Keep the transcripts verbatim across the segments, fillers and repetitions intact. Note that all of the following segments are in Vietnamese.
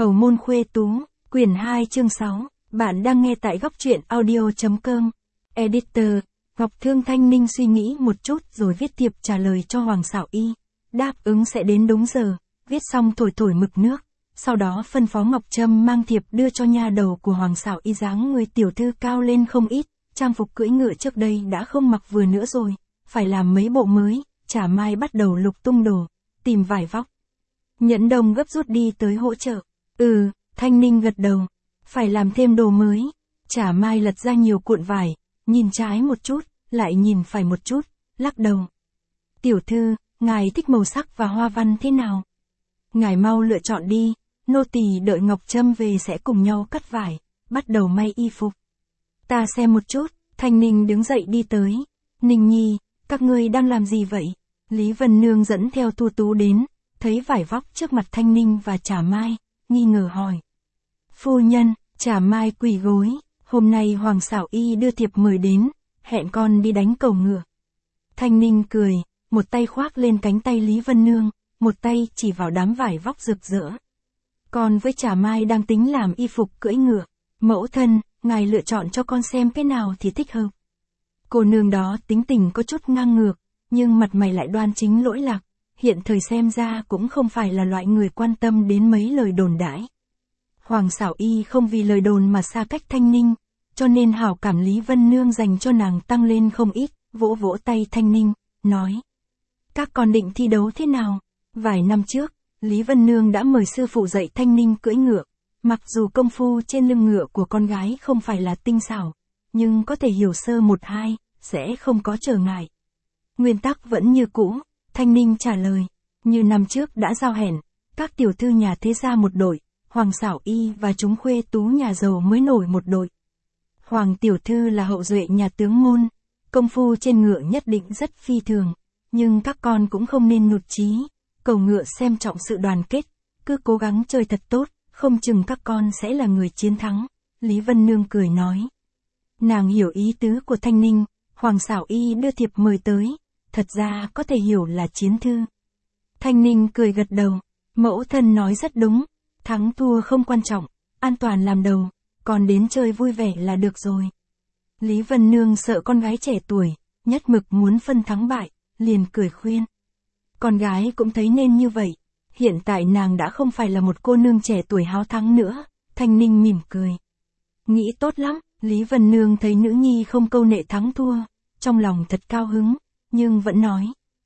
Hầu môn khuê tú, quyển hai chương sáu, bạn đang nghe tại góc truyện audio.com. Editor, Ngọc Thương Thanh Ninh suy nghĩ một chút rồi viết thiệp trả lời cho Hoàng Sảo Y. Đáp ứng sẽ đến đúng giờ, viết xong thổi thổi mực nước. Sau đó phân phó Ngọc Trâm mang thiệp đưa cho nha đầu của Hoàng Sảo Y. Dáng người tiểu thư cao lên không ít, trang phục cưỡi ngựa trước đây đã không mặc vừa nữa rồi, phải làm mấy bộ mới. Chả Mai bắt đầu lục tung đồ, tìm vải vóc. Nhẫn Đông gấp rút đi tới hỗ trợ. Ừ, Thanh Ninh gật đầu. Phải làm thêm đồ mới. Chả Mai lật ra nhiều cuộn vải, nhìn trái một chút, lại nhìn phải một chút, lắc đầu. Tiểu thư, ngài thích màu sắc và hoa văn thế nào? Ngài mau lựa chọn đi, nô tỳ đợi Ngọc Trâm về sẽ cùng nhau cắt vải, bắt đầu may y phục. Ta xem một chút. Thanh Ninh đứng dậy đi tới. Ninh Nhi, các ngươi đang làm gì vậy? Lý Vân Nương dẫn theo Tu Tú đến, thấy vải vóc trước mặt Thanh Ninh và Chả Mai, nghi ngờ hỏi. Phu nhân, Chả Mai quỳ gối, hôm nay Hoàng Sảo Y đưa thiệp mời đến, hẹn con đi đánh cầu ngựa. Thanh Ninh cười, một tay khoác lên cánh tay Lý Vân Nương, một tay chỉ vào đám vải vóc rực rỡ. Con với Chả Mai đang tính làm y phục cưỡi ngựa. Mẫu thân, ngài lựa chọn cho con xem cái nào thì thích hợp. Cô nương đó tính tình có chút ngang ngược, nhưng mặt mày lại đoan chính lỗi lạc, hiện thời xem ra cũng không phải là loại người quan tâm đến mấy lời đồn đãi. Hoàng Sảo Y không vì lời đồn mà xa cách Thanh Ninh, cho nên hảo cảm Lý Vân Nương dành cho nàng tăng lên không ít, vỗ vỗ tay Thanh Ninh, nói. Các con định thi đấu thế nào? Vài năm trước, Lý Vân Nương đã mời sư phụ dạy Thanh Ninh cưỡi ngựa, mặc dù công phu trên lưng ngựa của con gái không phải là tinh xảo, nhưng có thể hiểu sơ một hai, sẽ không có trở ngại. Nguyên tắc vẫn như cũ, Thanh Ninh trả lời, như năm trước đã giao hẹn, các tiểu thư nhà thế gia một đội, Hoàng Sảo Y và chúng khuê tú nhà giàu mới nổi một đội. Hoàng tiểu thư là hậu duệ nhà tướng Ngôn, công phu trên ngựa nhất định rất phi thường, nhưng các con cũng không nên nhụt chí, cầu ngựa xem trọng sự đoàn kết, cứ cố gắng chơi thật tốt, không chừng các con sẽ là người chiến thắng. Lý Vân Nương cười nói. Nàng hiểu ý tứ của Thanh Ninh, Hoàng Sảo Y đưa thiệp mời tới, thật ra có thể hiểu là chiến thư. Thanh Ninh cười gật đầu, mẫu thân nói rất đúng, thắng thua không quan trọng, an toàn làm đầu, còn đến chơi vui vẻ là được rồi. Lý Vân Nương sợ con gái trẻ tuổi, nhất mực muốn phân thắng bại, liền cười khuyên. Con gái cũng thấy nên như vậy, hiện tại nàng đã không phải là một cô nương trẻ tuổi háo thắng nữa. Thanh Ninh mỉm cười. Nghĩ tốt lắm. Lý Vân Nương thấy nữ nhi không câu nệ thắng thua, trong lòng thật cao hứng, nhưng vẫn nói.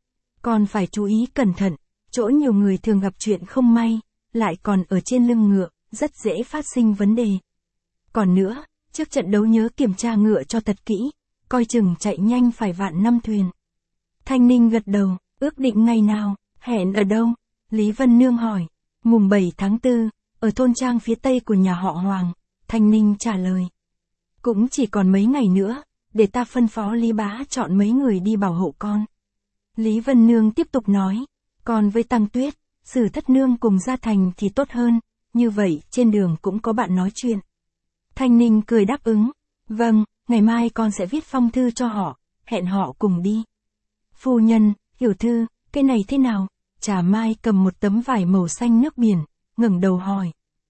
Con phải chú ý cẩn thận, chỗ nhiều người thường gặp chuyện không may, lại còn ở trên lưng ngựa, rất dễ phát sinh vấn đề. Còn nữa, trước trận đấu nhớ kiểm tra ngựa cho thật kỹ, coi chừng chạy nhanh phải vạn năm thuyền. Thanh Ninh gật đầu, ước định ngày nào, hẹn ở đâu? Lý Vân Nương hỏi. Mùng bảy tháng tư, ở thôn trang phía tây của nhà họ Hoàng. Thanh Ninh trả lời. Cũng chỉ còn mấy ngày nữa, để ta phân phó Lý Bá chọn mấy người đi bảo hộ con. Lý Vân Nương tiếp tục nói, còn với Tăng Tuyết, Sử Thất Nương cùng ra thành thì tốt hơn, như vậy trên đường cũng có bạn nói chuyện. Thanh Ninh cười đáp ứng, vâng, ngày mai con sẽ viết phong thư cho họ, hẹn họ cùng đi. Phu nhân, hiểu thư, cái này thế nào? Chả Mai cầm một tấm vải màu xanh nước biển, ngẩng đầu hỏi.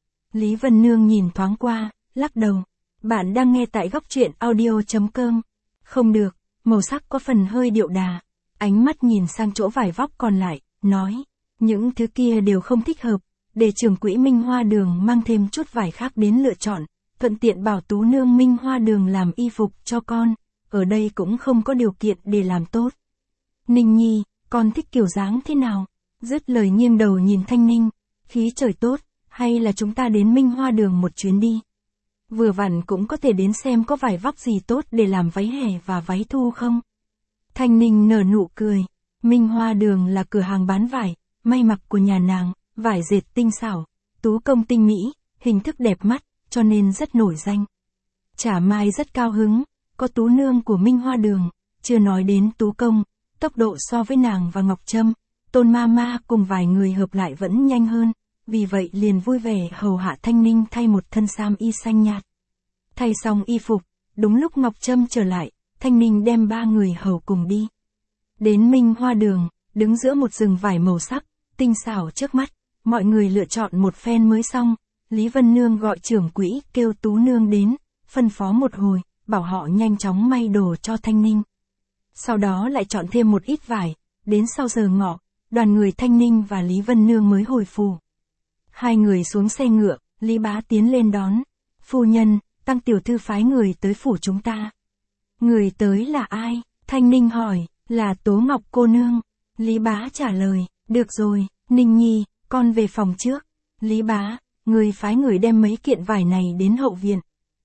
Lý Vân Nương nhìn thoáng qua, lắc đầu. Bạn đang nghe tại góc truyện audio.com. Không được, màu sắc có phần hơi điệu đà. Ánh mắt nhìn sang chỗ vải vóc còn lại, nói. Những thứ kia đều không thích hợp, để trưởng quỹ Minh Hoa Đường mang thêm chút vải khác đến lựa chọn, thuận tiện bảo Tú Nương Minh Hoa Đường làm y phục cho con, ở đây cũng không có điều kiện để làm tốt. Ninh Nhi, con thích kiểu dáng thế nào? Dứt lời nghiêng đầu nhìn Thanh Ninh, khí trời tốt, hay là chúng ta đến Minh Hoa Đường một chuyến đi? Vừa vặn cũng có thể đến xem có vải vóc gì tốt để làm váy hè và váy thu không? Thanh Ninh nở nụ cười, Minh Hoa Đường là cửa hàng bán vải, may mặc của nhà nàng, vải dệt tinh xảo, tú công tinh mỹ, hình thức đẹp mắt, cho nên rất nổi danh. Chả Mai rất cao hứng, có Tú Nương của Minh Hoa Đường, chưa nói đến tú công, tốc độ so với nàng và Ngọc Trâm, Tôn Ma Ma cùng vài người hợp lại vẫn nhanh hơn, vì vậy liền vui vẻ hầu hạ Thanh Ninh thay một thân sam y xanh nhạt. Thay xong y phục, đúng lúc Ngọc Trâm trở lại, Thanh Ninh đem ba người hầu cùng đi. Đến Minh Hoa Đường, đứng giữa một rừng vải màu sắc, tinh xảo trước mắt, mọi người lựa chọn một phen mới xong, Lý Vân Nương gọi trưởng quỹ kêu Tú Nương đến, phân phó một hồi, bảo họ nhanh chóng may đồ cho Thanh Ninh. Sau đó lại chọn thêm một ít vải, đến sau giờ ngọ, đoàn người Thanh Ninh và Lý Vân Nương mới hồi phủ. Hai người xuống xe ngựa, Lý Bá tiến lên đón. Phu nhân, Tăng tiểu thư phái người tới phủ chúng ta. Người tới là ai? Thanh Ninh hỏi, là Tố Ngọc cô nương. Lý Bá trả lời, được rồi, Ninh Nhi, con về phòng trước. Lý Bá, người phái người đem mấy kiện vải này đến hậu viện.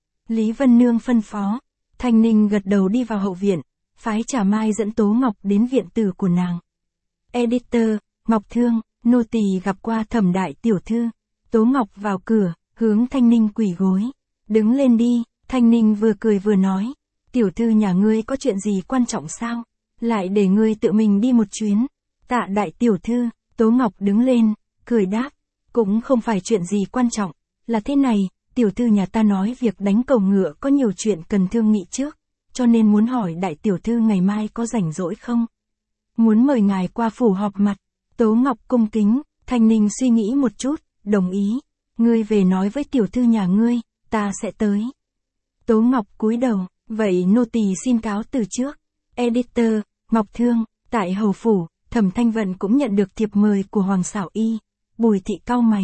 Lý Vân Nương phân phó. Thanh Ninh gật đầu đi vào hậu viện, phái Trà Mai dẫn Tố Ngọc đến viện tử của nàng. Editor, Ngọc Thương, nô tỳ gặp qua Thẩm đại tiểu thư. Tố Ngọc vào cửa, hướng Thanh Ninh quỳ gối. Đứng lên đi, Thanh Ninh vừa cười vừa nói. Tiểu thư nhà ngươi có chuyện gì quan trọng sao? Lại để ngươi tự mình đi một chuyến. Tạ đại tiểu thư, Tố Ngọc đứng lên, cười đáp. Cũng không phải chuyện gì quan trọng, là thế này, tiểu thư nhà ta nói việc đánh cầu ngựa có nhiều chuyện cần thương nghị trước, cho nên muốn hỏi đại tiểu thư ngày mai có rảnh rỗi không? Muốn mời ngài qua phủ họp mặt. Tố Ngọc cung kính, Thanh Ninh suy nghĩ một chút, đồng ý. Ngươi về nói với tiểu thư nhà ngươi, ta sẽ tới. Tố Ngọc cúi đầu, vậy nô tỳ xin cáo từ trước. Editor, Ngọc Thương, tại hầu phủ, Thẩm Thanh Vận cũng nhận được thiệp mời của Hoàng Xảo Y. Bùi thị cau mày.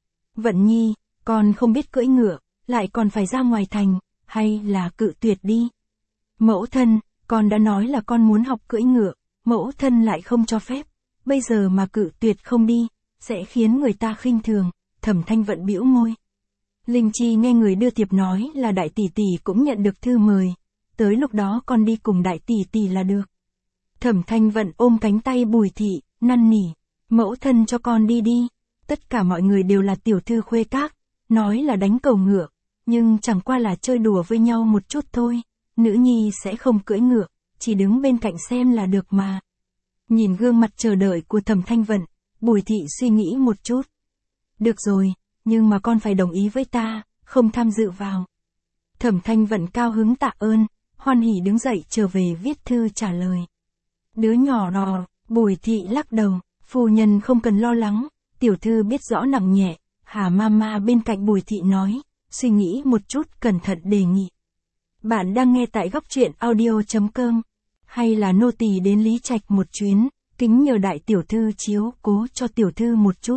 Vận Nhi, con không biết cưỡi ngựa, lại còn phải ra ngoài thành, hay là cự tuyệt đi? Mẫu thân, con đã nói là con muốn học cưỡi ngựa, mẫu thân lại không cho phép, bây giờ mà cự tuyệt không đi, sẽ khiến người ta khinh thường. Thẩm Thanh Vận bĩu môi. Linh Chi nghe người đưa thiệp nói là đại tỷ tỷ cũng nhận được thư mời, tới lúc đó con đi cùng đại tỷ tỷ là được. Thẩm Thanh Vận ôm cánh tay Bùi thị, năn nỉ, mẫu thân cho con đi đi. Tất cả mọi người đều là tiểu thư khuê các, nói là đánh cầu ngựa, nhưng chẳng qua là chơi đùa với nhau một chút thôi, nữ nhi sẽ không cưỡi ngựa, chỉ đứng bên cạnh xem là được mà. Nhìn gương mặt chờ đợi của Thẩm Thanh Vận, Bùi thị suy nghĩ một chút. Được rồi, nhưng mà con phải đồng ý với ta, không tham dự vào. Thẩm Thanh Vận cao hứng tạ ơn, hoan hỉ đứng dậy trở về viết thư trả lời. Đứa nhỏ đò, Bùi thị lắc đầu, phu nhân không cần lo lắng, tiểu thư biết rõ nặng nhẹ. Hà Mama bên cạnh Bùi thị nói, suy nghĩ một chút cẩn thận đề nghị. Bạn đang nghe tại góc truyện audio chấm com, hay là nô tỳ đến Lý Trạch một chuyến, kính nhờ đại tiểu thư chiếu cố cho tiểu thư một chút.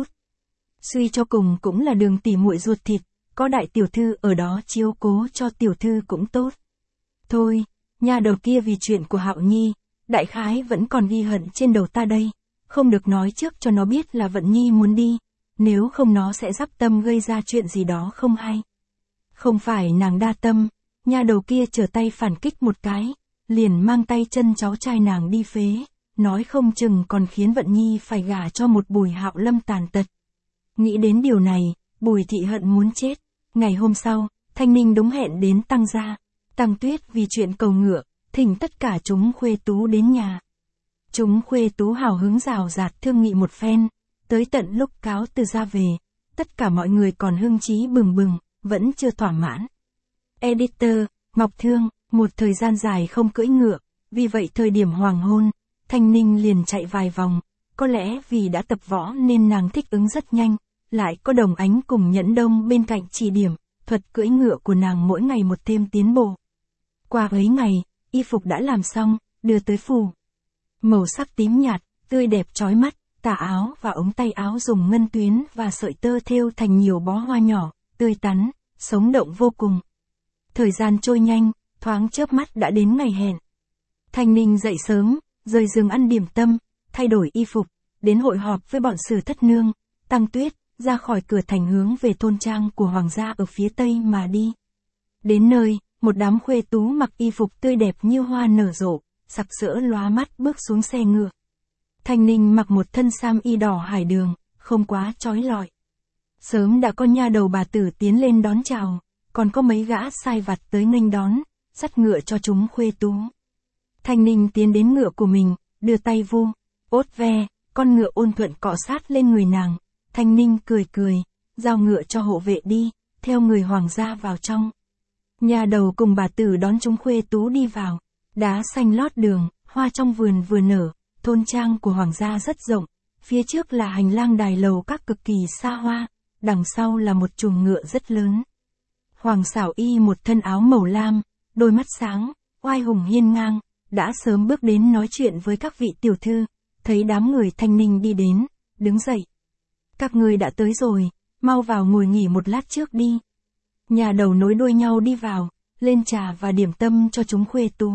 Suy cho cùng cũng là Đường tỷ muội ruột thịt, có đại tiểu thư ở đó chiếu cố cho tiểu thư cũng tốt. Thôi, nhà đầu kia vì chuyện của Hạo Nhi, đại khái vẫn còn ghi hận trên đầu ta đây, không được nói trước cho nó biết là Vận Nhi muốn đi, nếu không nó sẽ dắp tâm gây ra chuyện gì đó không hay. Không phải nàng đa tâm, nhà đầu kia trở tay phản kích một cái, liền mang tay chân cháu trai nàng đi phế, nói không chừng còn khiến Vận Nhi phải gả cho một Bùi Hạo Lâm tàn tật. Nghĩ đến điều này, Bùi thị hận muốn chết. Ngày hôm sau, Thanh Ninh đúng hẹn đến Tăng gia. Tăng Tuyết vì chuyện cầu ngựa, thỉnh tất cả chúng khuê tú đến nhà. Chúng khuê tú hào hứng rào rạt thương nghị một phen, tới tận lúc cáo từ ra về, tất cả mọi người còn hưng trí bừng bừng, vẫn chưa thỏa mãn. Editor, Ngọc Thương, một thời gian dài không cưỡi ngựa, vì vậy thời điểm hoàng hôn, Thanh Ninh liền chạy vài vòng, có lẽ vì đã tập võ nên nàng thích ứng rất nhanh, lại có Đồng Ánh cùng Nhẫn Đông bên cạnh chỉ điểm, thuật cưỡi ngựa của nàng mỗi ngày một thêm tiến bộ. Qua ấy ngày, y phục đã làm xong, đưa tới phủ. Màu sắc tím nhạt, tươi đẹp chói mắt, tà áo và ống tay áo dùng ngân tuyến và sợi tơ thêu thành nhiều bó hoa nhỏ, tươi tắn, sống động vô cùng. Thời gian trôi nhanh, thoáng chớp mắt đã đến ngày hẹn. Thanh Ninh dậy sớm, rời giường ăn điểm tâm, thay đổi y phục, đến hội họp với bọn Sử Thất Nương, Tăng Tuyết, ra khỏi cửa thành hướng về thôn trang của hoàng gia ở phía tây mà đi. Đến nơi, một đám khuê tú mặc y phục tươi đẹp như hoa nở rộ, sặc sỡ lóa mắt bước xuống xe ngựa. Thanh Ninh mặc một thân sam y đỏ hải đường, không quá chói lọi. Sớm đã có nha đầu bà tử tiến lên đón chào, còn có mấy gã sai vặt tới nghênh đón, dắt ngựa cho chúng khuê tú. Thanh Ninh tiến đến ngựa của mình, đưa tay vu, ốt ve, con ngựa ôn thuận cọ sát lên người nàng. Thanh Ninh cười cười, giao ngựa cho hộ vệ đi, theo người hoàng gia vào trong. Nhà đầu cùng bà tử đón chúng khuê tú đi vào, đá xanh lót đường, hoa trong vườn vừa nở, thôn trang của hoàng gia rất rộng, phía trước là hành lang đài lầu các cực kỳ xa hoa, đằng sau là một chuồng ngựa rất lớn. Hoàng Sảo Y một thân áo màu lam, đôi mắt sáng, oai hùng hiên ngang, đã sớm bước đến nói chuyện với các vị tiểu thư, thấy đám người Thanh Ninh đi đến, đứng dậy. Các ngươi đã tới rồi, mau vào ngồi nghỉ một lát trước đi. Nhà đầu nối đuôi nhau đi vào, lên trà và điểm tâm cho chúng khuê tú.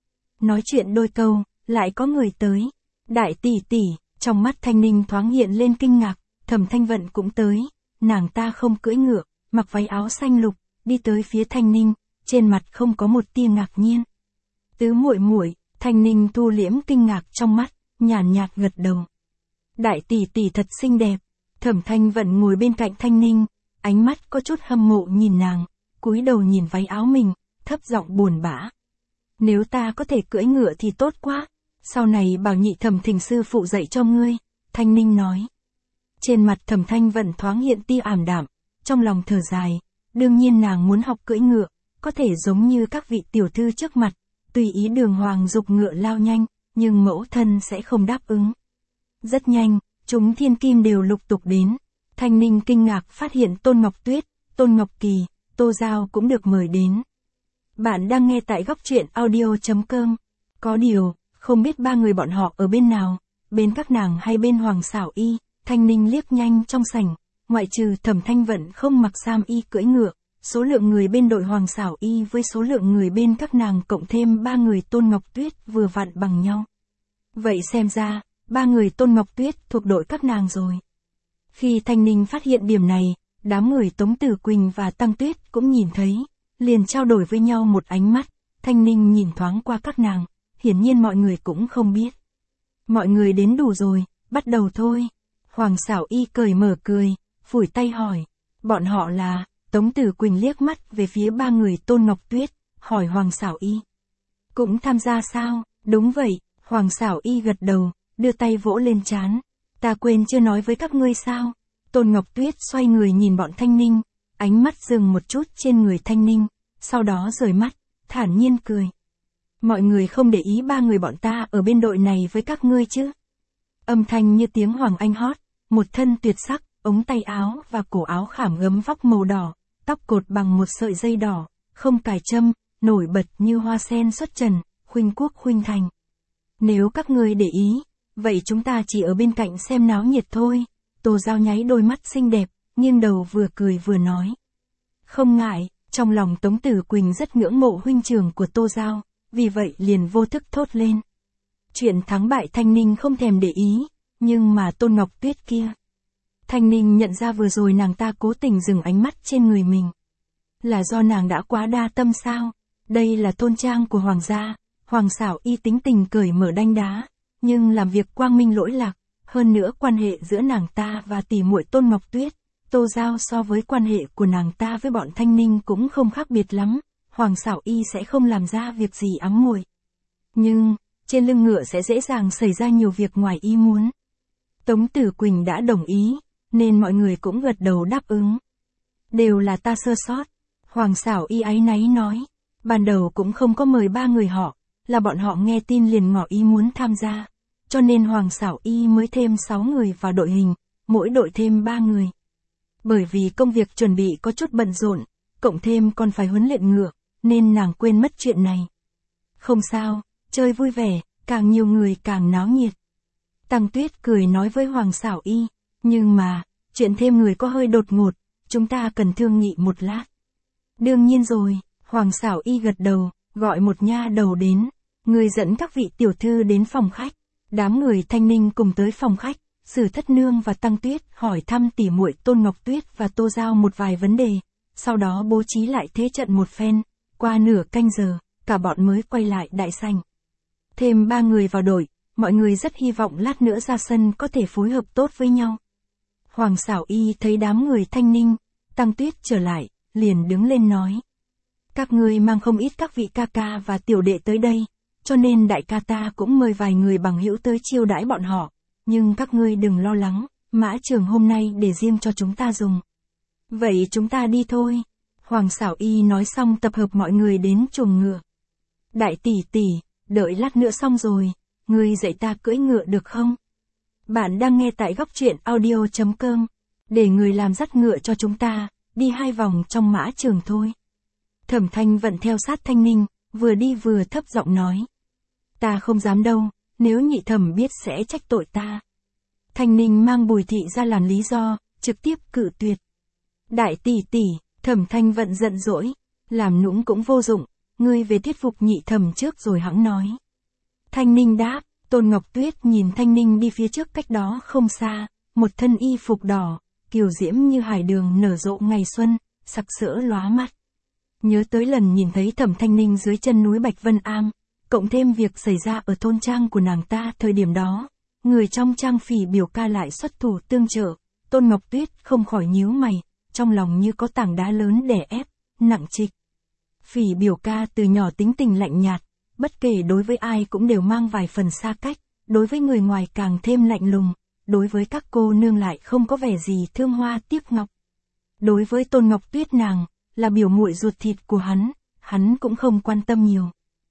Nói chuyện đôi câu, lại có người tới. Đại tỷ tỷ, trong mắt Thanh Ninh thoáng hiện lên kinh ngạc, Thẩm Thanh Vận cũng tới, nàng ta không cưỡi ngựa, mặc váy áo xanh lục, đi tới phía Thanh Ninh, trên mặt không có một tia ngạc nhiên. Tứ muội muội, Thanh Ninh thu liễm kinh ngạc trong mắt, nhàn nhạt gật đầu. Đại tỷ tỷ thật xinh đẹp. Thẩm Thanh Vận ngồi bên cạnh Thanh Ninh, ánh mắt có chút hâm mộ nhìn nàng, cúi đầu nhìn váy áo mình, thấp giọng buồn bã. Nếu ta có thể cưỡi ngựa thì tốt quá, sau này bảo nhị Thẩm Thình sư phụ dạy cho ngươi, Thanh Ninh nói. Trên mặt Thẩm Thanh Vận thoáng hiện tia ảm đạm, trong lòng thở dài, đương nhiên nàng muốn học cưỡi ngựa, có thể giống như các vị tiểu thư trước mặt, tùy ý đường hoàng dục ngựa lao nhanh, nhưng mẫu thân sẽ không đáp ứng. Rất nhanh, chúng thiên kim đều lục tục đến. Thanh Ninh kinh ngạc phát hiện Tôn Ngọc Tuyết, Tôn Ngọc Kỳ, Tô Giao cũng được mời đến. Bạn đang nghe tại góc truyện audio chấm com. Có điều, không biết ba người bọn họ ở bên nào, bên các nàng hay bên Hoàng Sảo Y. Thanh Ninh liếc nhanh trong sảnh, ngoại trừ Thẩm Thanh Vận không mặc sam y cưỡi ngựa, số lượng người bên đội Hoàng Sảo Y với số lượng người bên các nàng cộng thêm ba người Tôn Ngọc Tuyết vừa vặn bằng nhau. Vậy xem ra, ba người Tôn Ngọc Tuyết thuộc đội các nàng rồi. Khi Thanh Ninh phát hiện điểm này, đám người Tống Tử Quỳnh và Tăng Tuyết cũng nhìn thấy, liền trao đổi với nhau một ánh mắt. Thanh Ninh nhìn thoáng qua các nàng, hiển nhiên mọi người cũng không biết. Mọi người đến đủ rồi, bắt đầu thôi. Hoàng Sảo Y cười mở cười, phủi tay hỏi. Bọn họ là, Tống Tử Quỳnh liếc mắt về phía ba người Tôn Ngọc Tuyết, hỏi Hoàng Sảo Y. Cũng tham gia sao? Đúng vậy, Hoàng Sảo Y gật đầu, đưa tay vỗ lên trán. Ta quên chưa nói với các ngươi sao? Tôn Ngọc Tuyết xoay người nhìn bọn Thanh Ninh, ánh mắt dừng một chút trên người Thanh Ninh, sau đó rời mắt, thản nhiên cười. Mọi người không để ý ba người bọn ta ở bên đội này với các ngươi chứ? Âm thanh như tiếng Hoàng Anh hót, một thân tuyệt sắc, ống tay áo và cổ áo khảm gấm vóc màu đỏ, tóc cột bằng một sợi dây đỏ, không cài châm, nổi bật như hoa sen xuất trần, khuynh quốc khuynh thành. Nếu các ngươi để ý, vậy chúng ta chỉ ở bên cạnh xem náo nhiệt thôi. Tô Giao nháy đôi mắt xinh đẹp, nghiêng đầu vừa cười vừa nói. Không ngại, trong lòng Tống Tử Quỳnh rất ngưỡng mộ huynh trưởng của Tô Giao, vì vậy liền vô thức thốt lên. Chuyện thắng bại Thanh Ninh không thèm để ý, nhưng mà Tôn Ngọc Tuyết kia. Thanh Ninh nhận ra vừa rồi nàng ta cố tình dừng ánh mắt trên người mình. Là do nàng đã quá đa tâm sao? Đây là thôn trang của Hoàng gia, Hoàng Sảo Y tính tình cởi mở đanh đá, nhưng làm việc quang minh lỗi lạc. Hơn nữa quan hệ giữa nàng ta và tỷ muội Tôn Ngọc Tuyết, Tô Giao so với quan hệ của nàng ta với bọn Thanh Ninh cũng không khác biệt lắm, Hoàng Sảo Y sẽ không làm ra việc gì ám muội. Nhưng, trên lưng ngựa sẽ dễ dàng xảy ra nhiều việc ngoài ý muốn. Tống Tử Quỳnh đã đồng ý, nên mọi người cũng gật đầu đáp ứng. Đều là ta sơ sót, Hoàng Sảo Y áy náy nói, ban đầu cũng không có mời ba người họ, là bọn họ nghe tin liền ngỏ ý muốn tham gia. Cho nên Hoàng Sảo Y mới thêm sáu người vào đội hình, mỗi đội thêm ba người. Bởi vì công việc chuẩn bị có chút bận rộn, cộng thêm còn phải huấn luyện ngựa, nên nàng quên mất chuyện này. Không sao, chơi vui vẻ, càng nhiều người càng náo nhiệt. Tăng Tuyết cười nói với Hoàng Sảo Y, nhưng mà, chuyện thêm người có hơi đột ngột, chúng ta cần thương nghị một lát. Đương nhiên rồi, Hoàng Sảo Y gật đầu, gọi một nha đầu đến, người dẫn các vị tiểu thư đến phòng khách. Đám người Thanh Ninh cùng tới phòng khách, Sử Thất Nương và Tăng Tuyết hỏi thăm tỉ muội Tôn Ngọc Tuyết và Tô Giao một vài vấn đề, sau đó bố trí lại thế trận một phen, qua nửa canh giờ, cả bọn mới quay lại đại sảnh. Thêm ba người vào đội, mọi người rất hy vọng lát nữa ra sân có thể phối hợp tốt với nhau. Hoàng Sảo Y thấy đám người Thanh Ninh, Tăng Tuyết trở lại, liền đứng lên nói. Các ngươi mang không ít các vị ca ca và tiểu đệ tới đây. Cho nên đại ca ta cũng mời vài người bằng hữu tới chiêu đãi bọn họ, nhưng các ngươi đừng lo lắng, mã trường hôm nay để riêng cho chúng ta dùng. Vậy chúng ta đi thôi. Hoàng Sảo Y nói xong tập hợp mọi người đến chuồng ngựa. Đại tỷ tỷ, đợi lát nữa xong rồi, ngươi dạy ta cưỡi ngựa được không? Bạn đang nghe tại góc truyện audio chấm com. để người làm dắt ngựa cho chúng ta, đi hai vòng trong mã trường thôi. Thẩm Thanh Vận theo sát Thanh Ninh, vừa đi vừa thấp giọng nói. Ta không dám đâu, nếu nhị thẩm biết sẽ trách tội ta. Thanh Ninh mang Bùi Thị ra làm lý do, trực tiếp cự tuyệt. Đại tỷ tỷ, Thẩm Thanh Vận giận dỗi, làm nũng cũng vô dụng, ngươi về thuyết phục nhị thẩm trước rồi hẵng nói. Thanh Ninh đáp, Tôn Ngọc Tuyết nhìn Thanh Ninh đi phía trước cách đó không xa, một thân y phục đỏ, kiều diễm như hải đường nở rộ ngày xuân, sặc sỡ lóa mắt. Nhớ tới lần nhìn thấy Thẩm Thanh Ninh dưới chân núi Bạch Vân Am, cộng thêm việc xảy ra ở thôn trang của nàng ta thời điểm đó, người trong trang Phỉ biểu ca lại xuất thủ tương trợ, Tôn Ngọc Tuyết không khỏi nhíu mày, trong lòng như có tảng đá lớn đè ép, nặng trịch. Phỉ biểu ca từ nhỏ tính tình lạnh nhạt, bất kể đối với ai cũng đều mang vài phần xa cách, đối với người ngoài càng thêm lạnh lùng, đối với các cô nương lại không có vẻ gì thương hoa tiếc ngọc. Đối với Tôn Ngọc Tuyết nàng, là biểu muội ruột thịt của hắn, hắn cũng không quan tâm nhiều.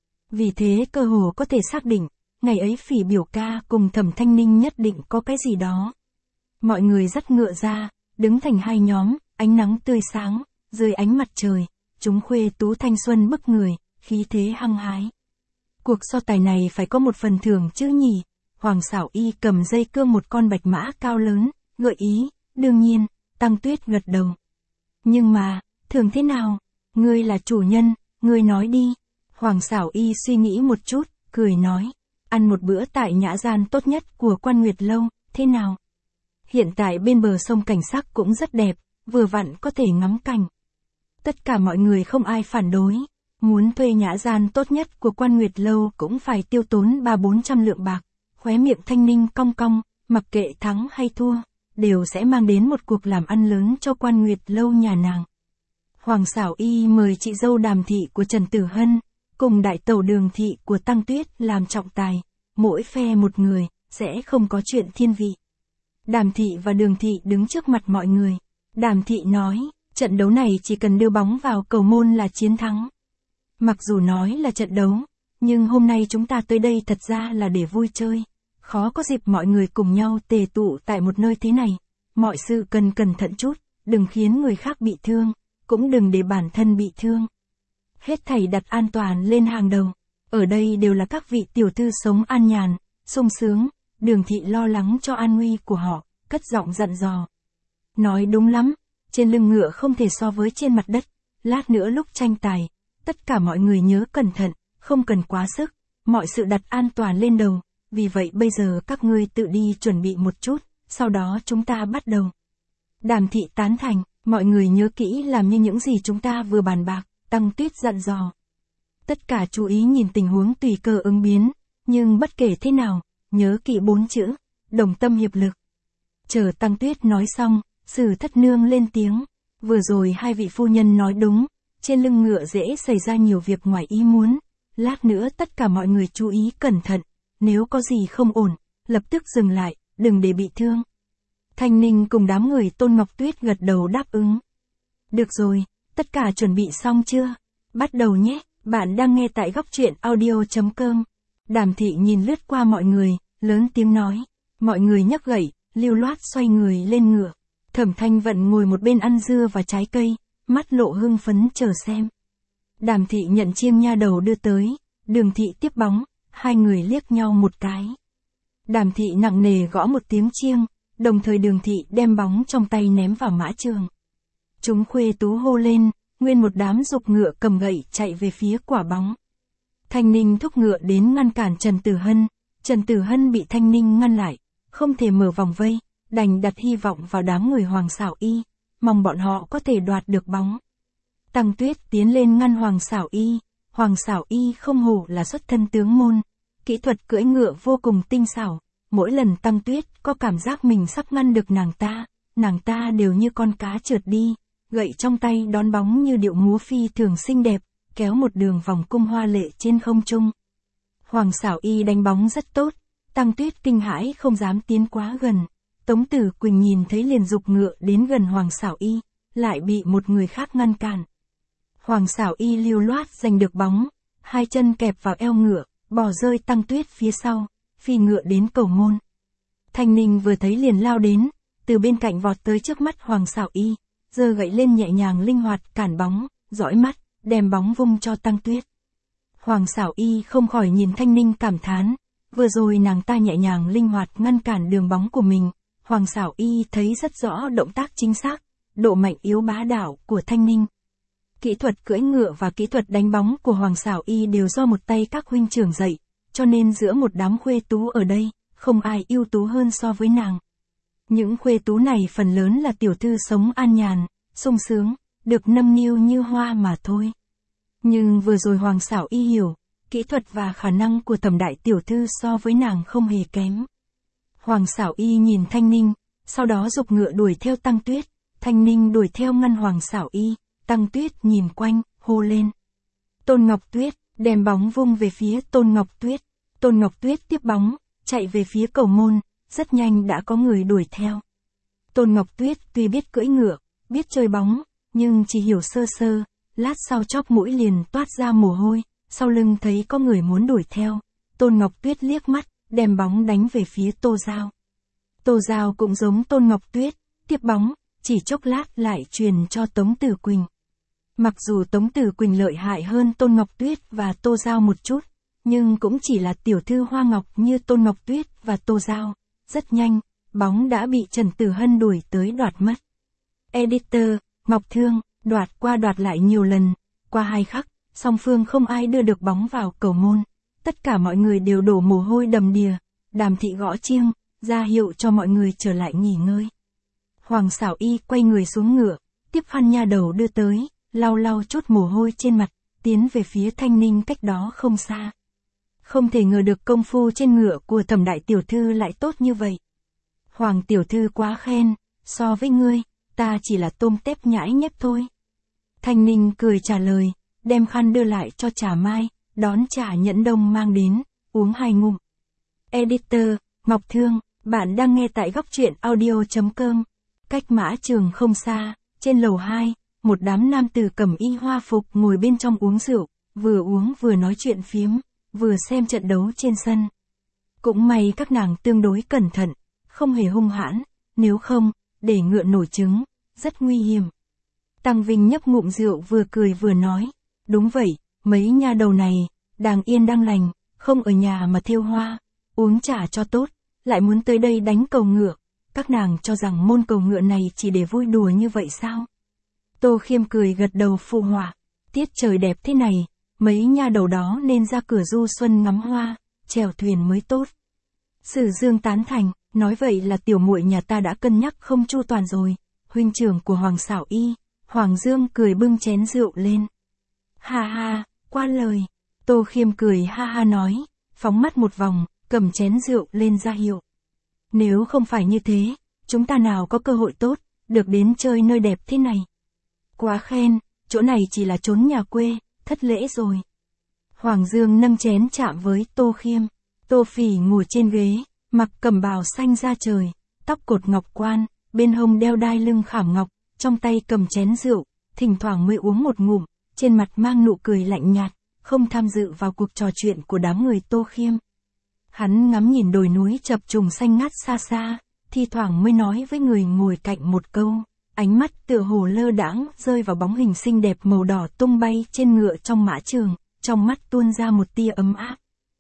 Vì thế cơ hồ có thể xác định, ngày ấy Phỉ biểu ca cùng Thẩm Thanh Ninh nhất định có cái gì đó. Mọi người dắt ngựa ra, đứng thành hai nhóm, ánh nắng tươi sáng, dưới ánh mặt trời, chúng khuê tú thanh xuân bức người, khí thế hăng hái. Cuộc so tài này phải có một phần thưởng chứ nhỉ? Hoàng Sảo Y cầm dây cương một con bạch mã cao lớn, gợi ý, đương nhiên, Tăng Tuyết gật đầu. Nhưng mà, thưởng thế nào? Ngươi là chủ nhân, ngươi nói đi. Hoàng Sảo Y suy nghĩ một chút, cười nói, ăn một bữa tại nhã gian tốt nhất của Quan Nguyệt Lâu, thế nào? Hiện tại bên bờ sông cảnh sắc cũng rất đẹp, vừa vặn có thể ngắm cảnh. Tất cả mọi người không ai phản đối, muốn thuê nhã gian tốt nhất của Quan Nguyệt Lâu cũng phải tiêu tốn ba bốn trăm lượng bạc. Khóe miệng Thanh Ninh cong cong, mặc kệ thắng hay thua, đều sẽ mang đến một cuộc làm ăn lớn cho Quan Nguyệt Lâu nhà nàng. Hoàng Sảo Y mời chị dâu Đàm Thị của Trần Tử Hân, cùng đại tẩu Đường Thị của Tăng Tuyết làm trọng tài, mỗi phe một người, sẽ không có chuyện thiên vị. Đàm Thị và Đường Thị đứng trước mặt mọi người. Đàm Thị nói, trận đấu này chỉ cần đưa bóng vào cầu môn là chiến thắng. Mặc dù nói là trận đấu, nhưng hôm nay chúng ta tới đây thật ra là để vui chơi. Khó có dịp mọi người cùng nhau tề tụ tại một nơi thế này. Mọi sự cần cẩn thận chút, đừng khiến người khác bị thương, cũng đừng để bản thân bị thương. Hết thảy đặt an toàn lên hàng đầu. Ở đây đều là các vị tiểu thư sống an nhàn, sung sướng. Đường Thị lo lắng cho an nguy của họ, cất giọng dặn dò. Nói đúng lắm, trên lưng ngựa không thể so với trên mặt đất. Lát nữa lúc tranh tài, tất cả mọi người nhớ cẩn thận, không cần quá sức, mọi sự đặt an toàn lên đầu. Vì vậy bây giờ các ngươi tự đi chuẩn bị một chút, sau đó chúng ta bắt đầu. Đàm Thị tán thành, mọi người nhớ kỹ làm như những gì chúng ta vừa bàn bạc, Tăng Tuyết dặn dò. Tất cả chú ý nhìn tình huống tùy cơ ứng biến, nhưng bất kể thế nào, nhớ kỹ bốn chữ, đồng tâm hiệp lực. Chờ Tăng Tuyết nói xong, Sử Thất Nương lên tiếng, vừa rồi hai vị phu nhân nói đúng, trên lưng ngựa dễ xảy ra nhiều việc ngoài ý muốn, lát nữa tất cả mọi người chú ý cẩn thận, nếu có gì không ổn, lập tức dừng lại, đừng để bị thương. Thanh Ninh cùng đám người Tôn Ngọc Tuyết gật đầu đáp ứng. Được rồi, tất cả chuẩn bị xong chưa? Bắt đầu nhé, bạn đang nghe tại góc truyện audio chấm com. Đàm Thị nhìn lướt qua mọi người, lớn tiếng nói, mọi người nhấc gậy, lưu loát xoay người lên ngựa. Thẩm Thanh Vận ngồi một bên ăn dưa và trái cây, mắt lộ hưng phấn chờ xem. Đàm Thị nhận chiêng nha đầu đưa tới, Đường Thị tiếp bóng, hai người liếc nhau một cái. Đàm Thị nặng nề gõ một tiếng chiêng, đồng thời Đường Thị đem bóng trong tay ném vào mã trường. Chúng khuê tú hô lên, nguyên một đám giục ngựa cầm gậy chạy về phía quả bóng. Thanh Ninh thúc ngựa đến ngăn cản Trần Tử Hân, Trần Tử Hân bị Thanh Ninh ngăn lại, không thể mở vòng vây, đành đặt hy vọng vào đám người Hoàng Sảo Y, mong bọn họ có thể đoạt được bóng. Tăng Tuyết tiến lên ngăn Hoàng Sảo Y, Hoàng Sảo Y không hổ là xuất thân tướng môn, kỹ thuật cưỡi ngựa vô cùng tinh xảo, mỗi lần Tăng Tuyết có cảm giác mình sắp ngăn được nàng ta, nàng ta đều như con cá trượt đi, gậy trong tay đón bóng như điệu múa phi thường xinh đẹp, kéo một đường vòng cung hoa lệ trên không trung. Hoàng Sảo Y đánh bóng rất tốt, Tăng Tuyết kinh hãi không dám tiến quá gần. Tống Tử Quỳnh nhìn thấy liền giục ngựa đến gần Hoàng Sảo Y, lại bị một người khác ngăn cản. Hoàng Sảo Y lưu loát giành được bóng, hai chân kẹp vào eo ngựa, bỏ rơi Tăng Tuyết phía sau, phi ngựa đến cầu môn. Thanh Ninh vừa thấy liền lao đến, từ bên cạnh vọt tới trước mắt Hoàng Sảo Y, giơ gậy lên nhẹ nhàng linh hoạt cản bóng, dõi mắt, đem bóng vung cho Tăng Tuyết. Hoàng Sảo Y không khỏi nhìn Thanh Ninh cảm thán, vừa rồi nàng ta nhẹ nhàng linh hoạt ngăn cản đường bóng của mình, Hoàng Sảo Y thấy rất rõ động tác chính xác, độ mạnh yếu bá đạo của Thanh Ninh. Kỹ thuật cưỡi ngựa và kỹ thuật đánh bóng của Hoàng Sảo Y đều do một tay các huynh trưởng dạy, cho nên giữa một đám khuê tú ở đây, không ai ưu tú hơn so với nàng. Những khuê tú này phần lớn là tiểu thư sống an nhàn, sung sướng, được nâng niu như hoa mà thôi. Nhưng vừa rồi Hoàng Sảo Y hiểu, kỹ thuật và khả năng của Thẩm đại tiểu thư so với nàng không hề kém. Hoàng Sảo Y nhìn Thanh Ninh, sau đó giục ngựa đuổi theo Tăng Tuyết, Thanh Ninh đuổi theo ngăn Hoàng Sảo Y, Tăng Tuyết nhìn quanh, hô lên. Tôn Ngọc Tuyết, đem bóng vung về phía Tôn Ngọc Tuyết, Tôn Ngọc Tuyết tiếp bóng, chạy về phía cầu môn, rất nhanh đã có người đuổi theo. Tôn Ngọc Tuyết tuy biết cưỡi ngựa, biết chơi bóng, nhưng chỉ hiểu sơ sơ, lát sau chóp mũi liền toát ra mồ hôi, sau lưng thấy có người muốn đuổi theo, Tôn Ngọc Tuyết liếc mắt, đem bóng đánh về phía Tô Giao. Tô Giao cũng giống Tôn Ngọc Tuyết, tiếp bóng, chỉ chốc lát lại truyền cho Tống Tử Quỳnh. Mặc dù Tống Tử Quỳnh lợi hại hơn Tôn Ngọc Tuyết và Tô Giao một chút, nhưng cũng chỉ là tiểu thư hoa ngọc như Tôn Ngọc Tuyết và Tô Giao. Rất nhanh, bóng đã bị Trần Tử Hân đuổi tới đoạt mất. Editor, Ngọc Thương, đoạt qua đoạt lại nhiều lần, qua hai khắc, song phương không ai đưa được bóng vào cầu môn. Tất cả mọi người đều đổ mồ hôi đầm đìa, Đàm thị gõ chiêng, ra hiệu cho mọi người trở lại nghỉ ngơi. Hoàng Sảo Y quay người xuống ngựa, tiếp khăn nha đầu đưa tới, lau lau chút mồ hôi trên mặt, tiến về phía Thanh Ninh cách đó không xa. Không thể ngờ được công phu trên ngựa của Thẩm đại tiểu thư lại tốt như vậy. Hoàng tiểu thư quá khen, so với ngươi, ta chỉ là tôm tép nhãi nhép thôi. Thanh Ninh cười trả lời, đem khăn đưa lại cho Trà Mai, đón trà nhẫn đông mang đến, uống hai ngụm. Editor, Ngọc Thương, bạn đang nghe tại góc truyện audio chấm com. Cách mã trường không xa, trên lầu hai, một đám nam tử cẩm y hoa phục ngồi bên trong uống rượu, vừa uống vừa nói chuyện phiếm, vừa xem trận đấu trên sân. Cũng may các nàng tương đối cẩn thận, không hề hung hãn, nếu không, để ngựa nổi trứng, rất nguy hiểm. Tăng Vinh nhấp ngụm rượu vừa cười vừa nói, đúng vậy, mấy nha đầu này, đang yên đang lành, không ở nhà mà thiêu hoa, uống trà cho tốt, lại muốn tới đây đánh cầu ngựa, các nàng cho rằng môn cầu ngựa này chỉ để vui đùa như vậy sao? Tô Khiêm cười gật đầu phụ họa, tiết trời đẹp thế này, mấy nha đầu đó nên ra cửa du xuân ngắm hoa, chèo thuyền mới tốt. Sử Dương tán thành, nói vậy là tiểu muội nhà ta đã cân nhắc không chu toàn rồi, huynh trưởng của Hoàng Sảo Y. Hoàng Dương cười bưng chén rượu lên. Ha ha, qua lời. Tô Khiêm cười ha ha nói, phóng mắt một vòng, cầm chén rượu lên ra hiệu. Nếu không phải như thế, chúng ta nào có cơ hội tốt, được đến chơi nơi đẹp thế này. Quá khen, chỗ này chỉ là chốn nhà quê, thất lễ rồi. Hoàng Dương nâng chén chạm với Tô Khiêm. Tô Phỉ ngồi trên ghế, mặc cẩm bào xanh da trời, tóc cột ngọc quan, bên hông đeo đai lưng khảm ngọc, trong tay cầm chén rượu, thỉnh thoảng mới uống một ngụm, trên mặt mang nụ cười lạnh nhạt, không tham dự vào cuộc trò chuyện của đám người Tô Khiêm. Hắn ngắm nhìn đồi núi chập trùng xanh ngát xa xa, thi thoảng mới nói với người ngồi cạnh một câu, ánh mắt tựa hồ lơ đãng rơi vào bóng hình xinh đẹp màu đỏ tung bay trên ngựa trong mã trường, trong mắt tuôn ra một tia ấm áp.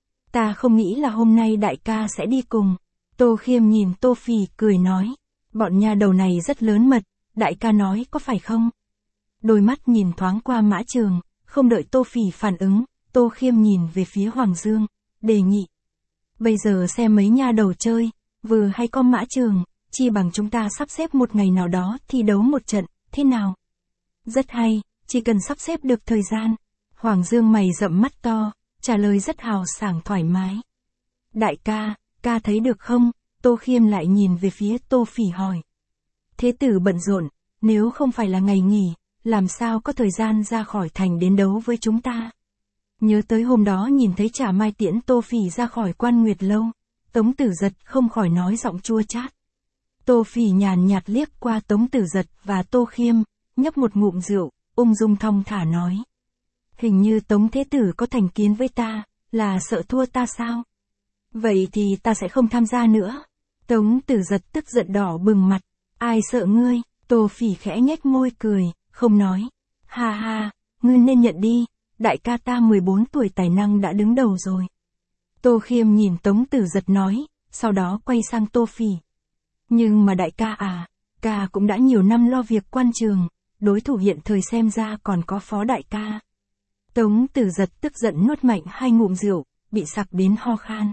Ta không nghĩ là hôm nay đại ca sẽ đi cùng. Tô Khiêm nhìn Tô Phỉ cười nói, bọn nha đầu này rất lớn mật, đại ca nói có phải không? Đôi mắt nhìn thoáng qua mã trường, không đợi Tô Phỉ phản ứng, Tô Khiêm nhìn về phía Hoàng Dương, đề nghị. Bây giờ xem mấy nha đầu chơi, vừa hay có mã trường, chi bằng chúng ta sắp xếp một ngày nào đó thi đấu một trận, thế nào? Rất hay, chỉ cần sắp xếp được thời gian. Hoàng Dương mày rậm mắt to, trả lời rất hào sảng thoải mái. Đại ca, ca thấy được không? Tô Khiêm lại nhìn về phía Tô Phỉ hỏi. Thế tử bận rộn, nếu không phải là ngày nghỉ, làm sao có thời gian ra khỏi thành đến đấu với chúng ta? Nhớ tới hôm đó nhìn thấy Trà Mai tiễn Tô Phỉ ra khỏi Quan Nguyệt Lâu, Tống Tử Giật không khỏi nói giọng chua chát. Tô Phỉ nhàn nhạt liếc qua Tống Tử Giật và Tô Khiêm, nhấp một ngụm rượu, ung dung thong thả nói. Hình như Tống Thế Tử có thành kiến với ta, là sợ thua ta sao? Vậy thì ta sẽ không tham gia nữa. Tống Tử Giật tức giận đỏ bừng mặt, Ai sợ ngươi, Tô Phỉ khẽ nhếch môi cười, không nói. Ha ha, ngươi nên nhận đi, đại ca ta mười bốn tuổi tài năng đã đứng đầu rồi. Tô Khiêm nhìn Tống Tử Giật nói, sau đó quay sang Tô Phỉ. Nhưng mà đại ca à, ca cũng đã nhiều năm lo việc quan trường, đối thủ hiện thời xem ra còn có phó đại ca. Tống Tử Giật tức giận nuốt mạnh hai ngụm rượu, bị sặc đến ho khan.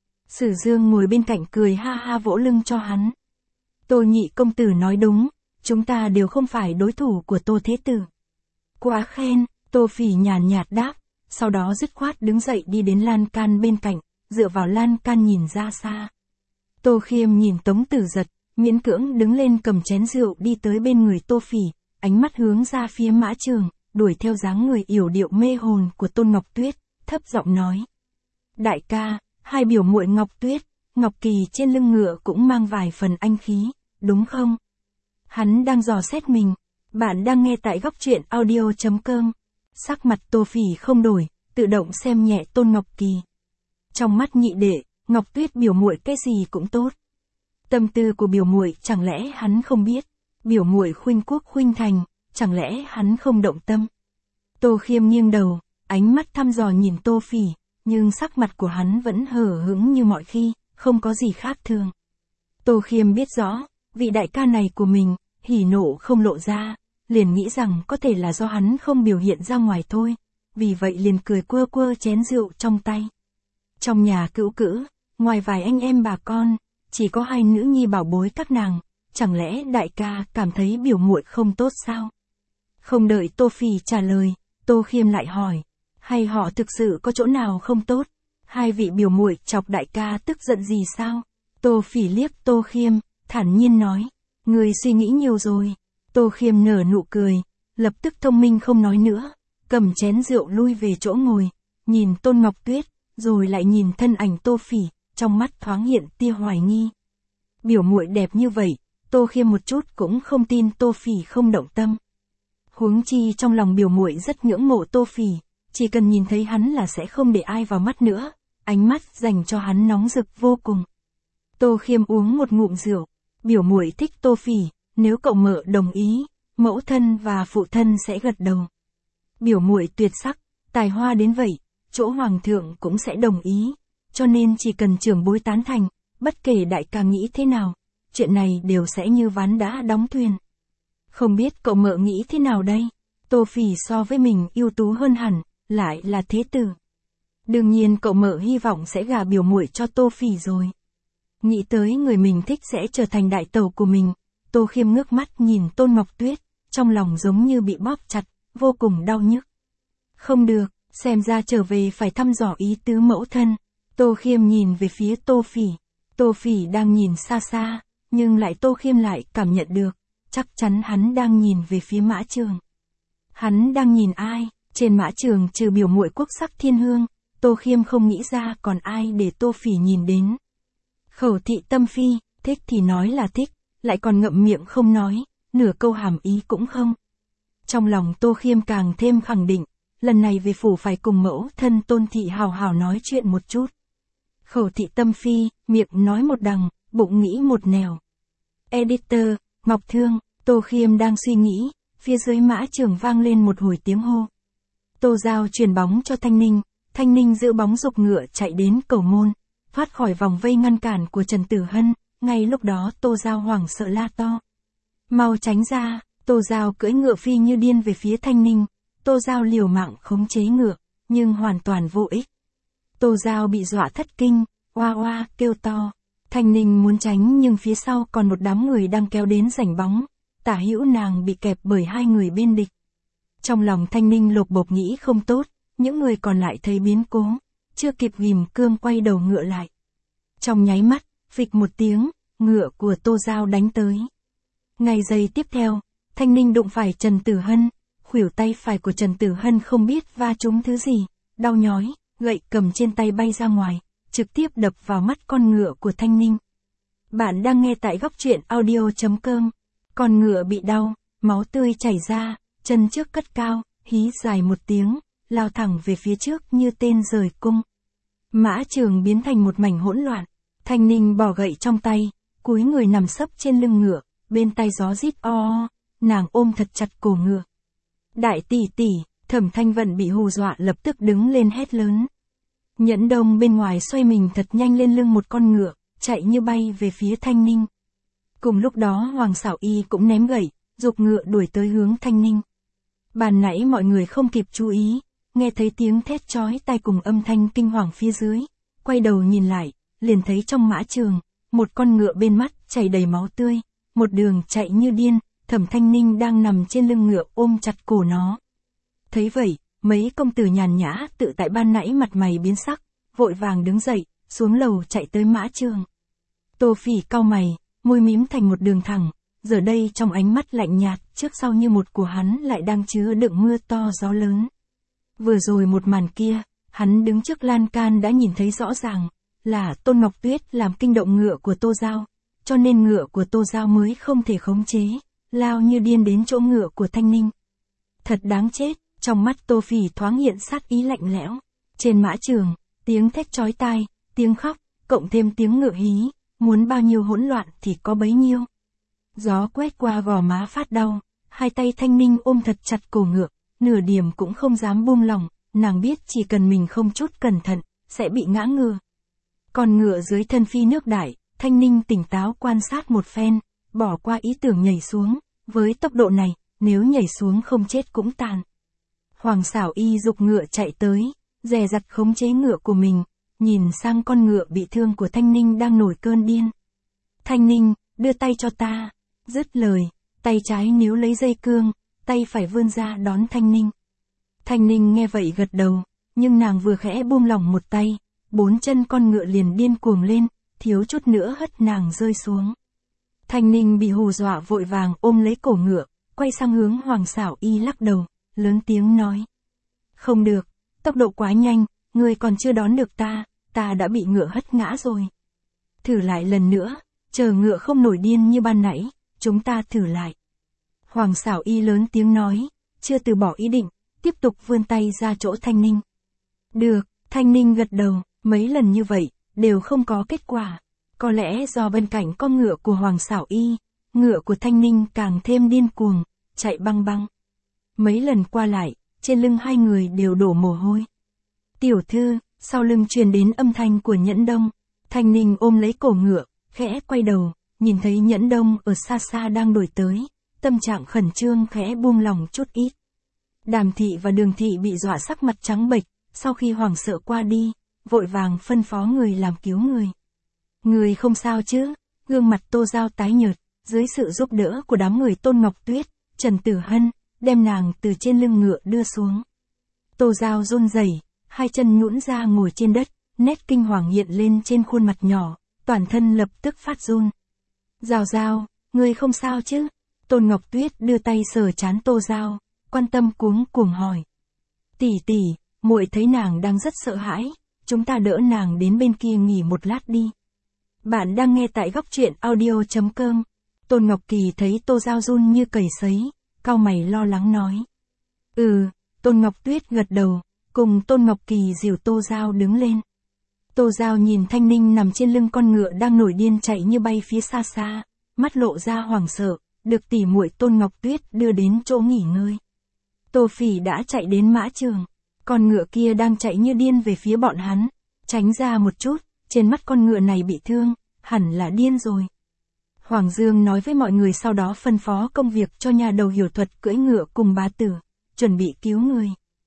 Sử Dương ngồi bên cạnh cười ha ha vỗ lưng cho hắn. Tô nhị công tử nói đúng, chúng ta đều không phải đối thủ của Tô Thế Tử. Quá khen, Tô Phỉ nhàn nhạt đáp, sau đó dứt khoát đứng dậy đi đến lan can bên cạnh, dựa vào lan can nhìn ra xa. Tô Khiêm nhìn Tống Tử Giật, miễn cưỡng đứng lên cầm chén rượu đi tới bên người Tô Phỉ, ánh mắt hướng ra phía mã trường, đuổi theo dáng người yểu điệu mê hồn của Tôn Ngọc Tuyết, thấp giọng nói. Đại ca, hai biểu muội Ngọc Tuyết, Ngọc Kỳ trên lưng ngựa cũng mang vài phần anh khí, đúng không? Hắn đang dò xét mình. Bạn đang nghe tại góc truyện audio chấm com. Sắc mặt Tô Phỉ không đổi, tự động xem nhẹ Tôn Ngọc Kỳ. Trong mắt nhị đệ, Ngọc Tuyết biểu muội cái gì cũng tốt. Tâm tư của biểu muội chẳng lẽ hắn không biết? Biểu muội khuynh quốc khuynh thành, chẳng lẽ hắn không động tâm? Tô Khiêm nghiêng đầu, ánh mắt thăm dò nhìn Tô Phỉ, nhưng sắc mặt của hắn vẫn hờ hững như mọi khi, không có gì khác thường. Tô Khiêm biết rõ, vị đại ca này của mình, hỉ nộ không lộ ra, liền nghĩ rằng có thể là do hắn không biểu hiện ra ngoài thôi, vì vậy liền cười quơ quơ chén rượu trong tay. Trong nhà cữu cữ, ngoài vài anh em bà con, chỉ có hai nữ nhi bảo bối các nàng, chẳng lẽ đại ca cảm thấy biểu muội không tốt sao? Không đợi Tô Phỉ trả lời, Tô Khiêm lại hỏi, hay họ thực sự có chỗ nào không tốt? Hai vị biểu muội chọc đại ca tức giận gì sao? Tô Phỉ liếc Tô Khiêm, thản nhiên nói, người suy nghĩ nhiều rồi. Tô Khiêm nở nụ cười, lập tức thông minh không nói nữa, cầm chén rượu lui về chỗ ngồi, nhìn Tôn Ngọc Tuyết, rồi lại nhìn thân ảnh Tô Phỉ, trong mắt thoáng hiện tia hoài nghi. Biểu muội đẹp như vậy, Tô Khiêm một chút cũng không tin Tô Phỉ không động tâm. Huống chi trong lòng biểu muội rất ngưỡng mộ Tô Phỉ, chỉ cần nhìn thấy hắn là sẽ không để ai vào mắt nữa, ánh mắt dành cho hắn nóng rực vô cùng. Tô Khiêm uống một ngụm rượu, biểu muội thích Tô Phỉ, nếu cậu mợ đồng ý, mẫu thân và phụ thân sẽ gật đầu. Biểu muội tuyệt sắc, tài hoa đến vậy, chỗ hoàng thượng cũng sẽ đồng ý, cho nên chỉ cần trưởng bối tán thành, bất kể đại ca nghĩ thế nào, chuyện này đều sẽ như ván đã đóng thuyền. Không biết cậu mợ nghĩ thế nào đây? Tô Phỉ so với mình ưu tú hơn hẳn, lại là thế tử. Đương nhiên cậu mợ hy vọng sẽ gả biểu muội cho Tô Phỉ rồi. Nghĩ tới người mình thích sẽ trở thành đại tẩu của mình, Tô Khiêm ngước mắt nhìn Tôn Ngọc Tuyết, trong lòng giống như bị bóp chặt, vô cùng đau nhức. Không được, xem ra trở về phải thăm dò ý tứ mẫu thân. Tô Khiêm nhìn về phía Tô Phỉ. Tô Phỉ đang nhìn xa xa, nhưng lại Tô Khiêm lại cảm nhận được, chắc chắn hắn đang nhìn về phía mã trường. Hắn đang nhìn ai? Trên mã trường trừ biểu muội quốc sắc thiên hương, Tô Khiêm không nghĩ ra còn ai để Tô Phỉ nhìn đến. Khẩu thị tâm phi, thích thì nói là thích, lại còn ngậm miệng không nói, nửa câu hàm ý cũng không. Trong lòng Tô Khiêm càng thêm khẳng định, lần này về phủ phải cùng mẫu thân Tôn thị hào hào nói chuyện một chút. Khẩu thị tâm phi, miệng nói một đằng, bụng nghĩ một nẻo. Editor, Ngọc Thương, Tô Khiêm đang suy nghĩ, phía dưới mã trường vang lên một hồi tiếng hô. Tô Giao truyền bóng cho Thanh Ninh, Thanh Ninh giữ bóng dục ngựa chạy đến cầu môn, thoát khỏi vòng vây ngăn cản của Trần Tử Hân, ngay lúc đó Tô Giao hoảng sợ la to. Mau tránh ra, Tô Giao cưỡi ngựa phi như điên về phía Thanh Ninh, Tô Giao liều mạng khống chế ngựa, nhưng hoàn toàn vô ích. Tô Giao bị dọa thất kinh, oa oa kêu to. Thanh Ninh muốn tránh nhưng phía sau còn một đám người đang kéo đến giành bóng, tả hữu nàng bị kẹp bởi hai người bên địch. Trong lòng Thanh Ninh lột bột nghĩ không tốt, những người còn lại thấy biến cố, chưa kịp ghim cương quay đầu ngựa lại. Trong nháy mắt, phịch một tiếng, ngựa của Tô Giao đánh tới. Ngay giây tiếp theo, Thanh Ninh đụng phải Trần Tử Hân, khuỷu tay phải của Trần Tử Hân không biết va trúng thứ gì, đau nhói, gậy cầm trên tay bay ra ngoài, trực tiếp đập vào mắt con ngựa của Thanh Ninh. Bạn đang nghe tại góc truyện audio chấm com. Con ngựa bị đau, máu tươi chảy ra, chân trước cất cao, hí dài một tiếng, lao thẳng về phía trước như tên rời cung. Mã trường biến thành một mảnh hỗn loạn, Thanh Ninh bỏ gậy trong tay, cúi người nằm sấp trên lưng ngựa, bên tai gió rít o o, nàng ôm thật chặt cổ ngựa. Đại tỷ tỷ, Thẩm Thanh Vận bị hù dọa lập tức đứng lên hét lớn. Nhẫn Đông bên ngoài xoay mình thật nhanh lên lưng một con ngựa, chạy như bay về phía Thanh Ninh. Cùng lúc đó Hoàng Sảo Y cũng ném gậy, giục ngựa đuổi tới hướng Thanh Ninh. Bàn nãy mọi người không kịp chú ý, nghe thấy tiếng thét chói tai cùng âm thanh kinh hoàng phía dưới, quay đầu nhìn lại, liền thấy trong mã trường, một con ngựa bên mắt chảy đầy máu tươi, một đường chạy như điên, Thẩm Thanh Ninh đang nằm trên lưng ngựa ôm chặt cổ nó. Thấy vậy, mấy công tử nhàn nhã tự tại ban nãy mặt mày biến sắc, vội vàng đứng dậy, xuống lầu chạy tới mã trường. Tô Phỉ cau mày, môi mím thành một đường thẳng, giờ đây trong ánh mắt lạnh nhạt, trước sau như một của hắn lại đang chứa đựng mưa to gió lớn. Vừa rồi một màn kia, hắn đứng trước lan can đã nhìn thấy rõ ràng, là Tôn Ngọc Tuyết làm kinh động ngựa của Tô Giao, cho nên ngựa của Tô Giao mới không thể khống chế, lao như điên đến chỗ ngựa của Thanh Ninh. Thật đáng chết, trong mắt Tô Phỉ thoáng hiện sát ý lạnh lẽo. Trên mã trường, tiếng thét chói tai, tiếng khóc, cộng thêm tiếng ngựa hí, muốn bao nhiêu hỗn loạn thì có bấy nhiêu. Gió quét qua gò má phát đau, hai tay Thanh Ninh ôm thật chặt cổ ngựa, nửa điểm cũng không dám buông lỏng, nàng biết chỉ cần mình không chút cẩn thận, sẽ bị ngã ngựa. Còn ngựa dưới thân phi nước đại, Thanh Ninh tỉnh táo quan sát một phen, bỏ qua ý tưởng nhảy xuống, với tốc độ này, nếu nhảy xuống không chết cũng tàn. Hoàng Sảo Y giục ngựa chạy tới, dè dặt khống chế ngựa của mình, nhìn sang con ngựa bị thương của Thanh Ninh đang nổi cơn điên. Thanh Ninh, đưa tay cho ta. Dứt lời, tay trái níu lấy dây cương, tay phải vươn ra đón Thanh Ninh. Thanh Ninh nghe vậy gật đầu, nhưng nàng vừa khẽ buông lỏng một tay, bốn chân con ngựa liền điên cuồng lên, thiếu chút nữa hất nàng rơi xuống. Thanh Ninh bị hù dọa vội vàng ôm lấy cổ ngựa, quay sang hướng Hoàng Sảo Y lắc đầu, lớn tiếng nói. Không được, tốc độ quá nhanh, ngươi còn chưa đón được ta, ta đã bị ngựa hất ngã rồi. Thử lại lần nữa, chờ ngựa không nổi điên như ban nãy, chúng ta thử lại. Hoàng Sảo Y lớn tiếng nói, chưa từ bỏ ý định, tiếp tục vươn tay ra chỗ Thanh Ninh. Được, Thanh Ninh gật đầu, mấy lần như vậy, đều không có kết quả. Có lẽ do bên cạnh con ngựa của Hoàng Sảo Y, ngựa của Thanh Ninh càng thêm điên cuồng, chạy băng băng. Mấy lần qua lại, trên lưng hai người đều đổ mồ hôi. Tiểu thư, sau lưng truyền đến âm thanh của Nhẫn Đông. Thanh Ninh ôm lấy cổ ngựa, khẽ quay đầu, nhìn thấy Nhẫn Đông ở xa xa đang đuổi tới, tâm trạng khẩn trương khẽ buông lòng chút ít. Đàm Thị và Đường Thị bị dọa sắc mặt trắng bệch, sau khi hoảng sợ qua đi, vội vàng phân phó người làm cứu người. Người không sao chứ? Gương mặt Tô Giao tái nhợt, dưới sự giúp đỡ của đám người Tôn Ngọc Tuyết, Trần Tử Hân, đem nàng từ trên lưng ngựa đưa xuống. Tô Giao run rẩy, hai chân nhũn ra ngồi trên đất, nét kinh hoàng hiện lên trên khuôn mặt nhỏ, toàn thân lập tức phát run. Giao Giao, ngươi không sao chứ? Tôn Ngọc Tuyết đưa tay sờ trán Tô Giao, quan tâm cuống cuồng hỏi. Tỷ tỷ, muội thấy nàng đang rất sợ hãi, chúng ta đỡ nàng đến bên kia nghỉ một lát đi. Bạn đang nghe tại góc truyện audio chấm com. Tôn Ngọc Kỳ thấy Tô Giao run như cầy sấy, cau mày lo lắng nói. Ừ, Tôn Ngọc Tuyết gật đầu, cùng Tôn Ngọc Kỳ dìu Tô Giao đứng lên. Tô Giao nhìn Thanh Ninh nằm trên lưng con ngựa đang nổi điên chạy như bay phía xa xa, mắt lộ ra hoảng sợ, được tỉ muội Tôn Ngọc Tuyết đưa đến chỗ nghỉ ngơi. Tô Phỉ đã chạy đến mã trường, con ngựa kia đang chạy như điên về phía bọn hắn, tránh ra một chút, trên mắt con ngựa này bị thương, hẳn là điên rồi. Hoàng Dương nói với mọi người sau đó phân phó công việc cho nhà đầu hiểu thuật cưỡi ngựa cùng bá tử, chuẩn bị cứu người.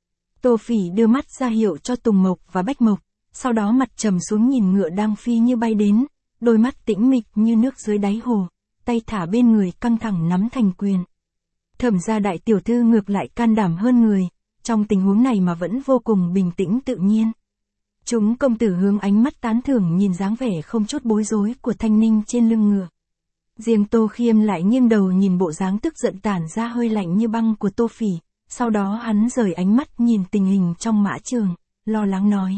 Tô Phỉ đưa mắt ra hiệu cho Tùng Mộc và Bách Mộc, sau đó mặt trầm xuống nhìn ngựa đang phi như bay đến, đôi mắt tĩnh mịch như nước dưới đáy hồ, tay thả bên người căng thẳng nắm thành quyền. Thẩm gia đại tiểu thư ngược lại can đảm hơn người, trong tình huống này mà vẫn vô cùng bình tĩnh tự nhiên. Chúng công tử hướng ánh mắt tán thưởng nhìn dáng vẻ không chút bối rối của Thanh Ninh trên lưng ngựa. Riêng Tô Khiêm lại nghiêng đầu nhìn bộ dáng tức giận tản ra hơi lạnh như băng của Tô Phỉ, sau đó hắn rời ánh mắt nhìn tình hình trong mã trường, lo lắng nói.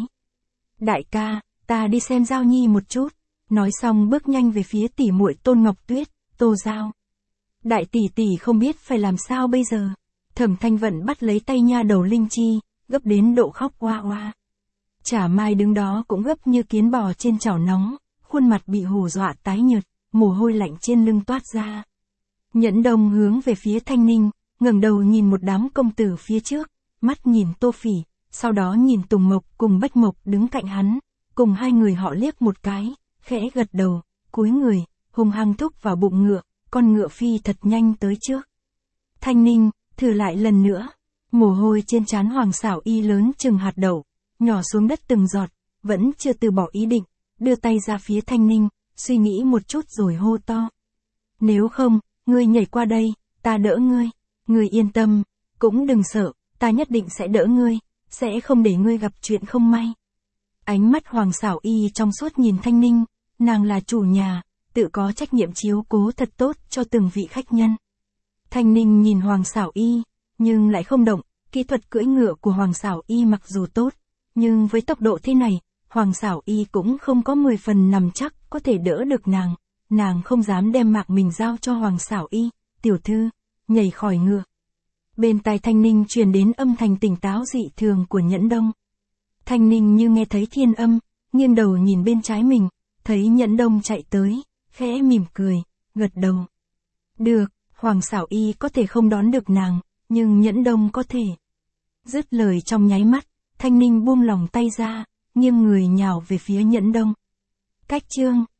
Đại ca, ta đi xem Giao Nhi một chút, nói xong bước nhanh về phía tỷ muội Tôn Ngọc Tuyết, Tô Giao. Đại tỷ tỷ không biết phải làm sao bây giờ. Thẩm Thanh Vận bắt lấy tay nha đầu Linh Chi, gấp đến độ khóc oa oa. Chả Mai đứng đó cũng gấp như kiến bò trên chảo nóng, khuôn mặt bị hù dọa tái nhợt, mồ hôi lạnh trên lưng toát ra. Nhẫn Đông hướng về phía Thanh Ninh, ngẩng đầu nhìn một đám công tử phía trước, mắt nhìn Tô Phỉ, sau đó nhìn Tùng Mộc cùng Bách Mộc đứng cạnh hắn, cùng hai người họ liếc một cái, khẽ gật đầu, cúi người, hung hăng thúc vào bụng ngựa, con ngựa phi thật nhanh tới trước. Thanh Ninh, thử lại lần nữa, mồ hôi trên trán Hoàng Sảo Y lớn chừng hạt đậu, nhỏ xuống đất từng giọt, vẫn chưa từ bỏ ý định, đưa tay ra phía Thanh Ninh, suy nghĩ một chút rồi hô to. Nếu không, ngươi nhảy qua đây, ta đỡ ngươi, ngươi yên tâm, cũng đừng sợ, ta nhất định sẽ đỡ ngươi, sẽ không để ngươi gặp chuyện không may. Ánh mắt Hoàng Sảo Y trong suốt nhìn Thanh Ninh, nàng là chủ nhà, tự có trách nhiệm chiếu cố thật tốt cho từng vị khách nhân. Thanh Ninh nhìn Hoàng Sảo Y, nhưng lại không động, kỹ thuật cưỡi ngựa của Hoàng Sảo Y mặc dù tốt, nhưng với tốc độ thế này, Hoàng Sảo Y cũng không có mười phần nằm chắc có thể đỡ được nàng, nàng không dám đem mạng mình giao cho Hoàng Sảo Y, tiểu thư, nhảy khỏi ngựa. Bên tai Thanh Ninh truyền đến âm thanh tỉnh táo dị thường của Nhẫn Đông. Thanh Ninh như nghe thấy thiên âm, nghiêng đầu nhìn bên trái mình, thấy Nhẫn Đông chạy tới, khẽ mỉm cười, gật đầu. Được, Hoàng Sảo Y có thể không đón được nàng, nhưng Nhẫn Đông có thể. Dứt lời trong nháy mắt, Thanh Ninh buông lòng tay ra, nghiêng người nhào về phía Nhẫn Đông. Cách chương